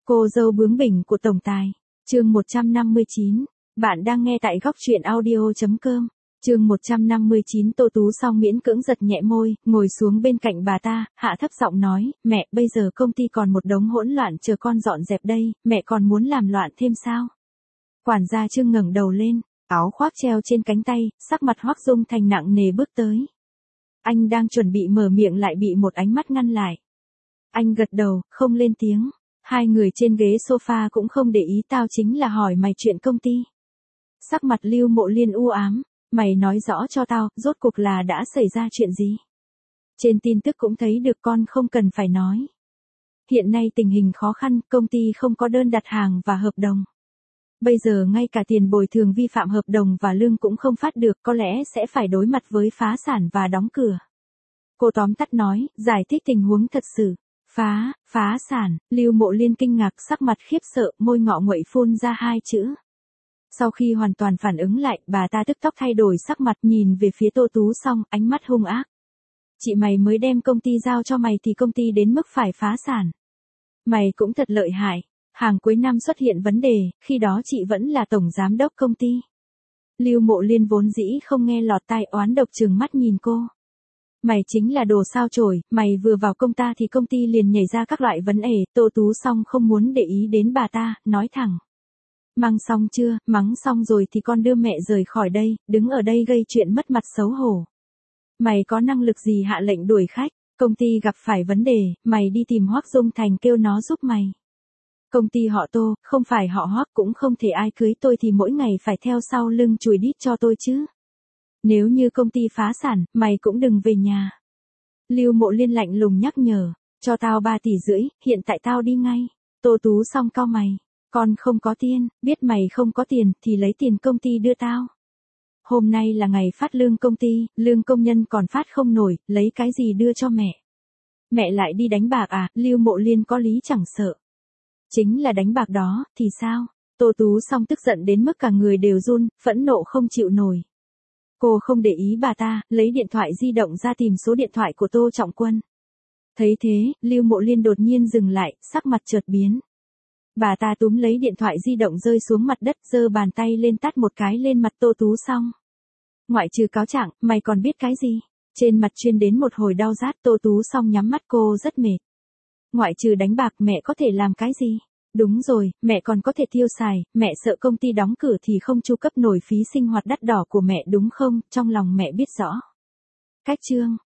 Cô dâu bướng bỉnh của tổng tài. Chương 159. Bạn đang nghe tại góc truyện audio.com. Chương 159. Tô Tú Song miễn cưỡng giật nhẹ môi, ngồi xuống bên cạnh bà ta, hạ thấp giọng nói, mẹ, bây giờ công ty còn một đống hỗn loạn chờ con dọn dẹp đây, mẹ còn muốn làm loạn thêm sao? Quản gia Trương ngẩng đầu lên, áo khoác treo trên cánh tay, sắc mặt Hoắc Dung Thành nặng nề bước tới. Anh đang chuẩn bị mở miệng lại bị một ánh mắt ngăn lại. Anh gật đầu, không lên tiếng. Hai người trên ghế sofa cũng không để ý, tao chính là hỏi mày chuyện công ty. Sắc mặt Lưu Mộ Liên u ám, mày nói rõ cho tao, rốt cuộc là đã xảy ra chuyện gì? Trên tin tức cũng thấy được, con không cần phải nói. Hiện nay tình hình khó khăn, công ty không có đơn đặt hàng và hợp đồng. Bây giờ ngay cả tiền bồi thường vi phạm hợp đồng và lương cũng không phát được, có lẽ sẽ phải đối mặt với phá sản và đóng cửa. Cô tóm tắt nói, giải thích tình huống thật sự. Phá sản, Lưu Mộ Liên kinh ngạc, sắc mặt khiếp sợ, môi ngọ nguậy phun ra hai chữ. Sau khi hoàn toàn phản ứng lại, bà ta tức tốc thay đổi sắc mặt, nhìn về phía Tô Tú Song, ánh mắt hung ác. Chị mày mới đem công ty giao cho mày thì công ty đến mức phải phá sản. Mày cũng thật lợi hại. Hàng cuối năm xuất hiện vấn đề, khi đó chị vẫn là tổng giám đốc công ty. Lưu Mộ Liên vốn dĩ không nghe lọt tai, oán độc trừng mắt nhìn cô. Mày chính là đồ sao chổi, mày vừa vào công ta thì công ty liền nhảy ra các loại vấn đề. Tô Tú Song không muốn để ý đến bà ta, nói thẳng. Mang xong chưa, mắng xong rồi thì con đưa mẹ rời khỏi đây, đứng ở đây gây chuyện mất mặt xấu hổ. Mày có năng lực gì hạ lệnh đuổi khách, công ty gặp phải vấn đề, mày đi tìm Hoắc Dung Thành kêu nó giúp mày. Công ty họ Tô, không phải họ Hoắc, cũng không thể ai cưới tôi thì mỗi ngày phải theo sau lưng chùi đít cho tôi chứ. Nếu như công ty phá sản, mày cũng đừng về nhà. Lưu Mộ Liên lạnh lùng nhắc nhở, cho tao 3,5 tỷ, hiện tại tao đi ngay. Tô Tú Song cau mày, con không có tiền, biết mày không có tiền thì lấy tiền công ty đưa tao. Hôm nay là ngày phát lương công ty, lương công nhân còn phát không nổi, lấy cái gì đưa cho mẹ? Mẹ lại đi đánh bạc à? Lưu Mộ Liên có lý chẳng sợ. Chính là đánh bạc đó, thì sao? Tô Tú Song tức giận đến mức cả người đều run, phẫn nộ không chịu nổi. Cô không để ý bà ta, lấy điện thoại di động ra tìm số điện thoại của Tô Trọng Quân. Thấy thế, Lưu Mộ Liên đột nhiên dừng lại, sắc mặt chợt biến. Bà ta túm lấy điện thoại di động rơi xuống mặt đất, giơ bàn tay lên tát một cái lên mặt Tô Tú Song. Ngoại trừ cáo trạng, mày còn biết cái gì? Trên mặt chuyên đến một hồi đau rát, Tô Tú Song nhắm mắt, cô rất mệt. Ngoại trừ đánh bạc, mẹ có thể làm cái gì? Đúng rồi, mẹ còn có thể tiêu xài, mẹ sợ công ty đóng cửa thì không chu cấp nổi phí sinh hoạt đắt đỏ của mẹ đúng không? Trong lòng mẹ biết rõ. Cách chương.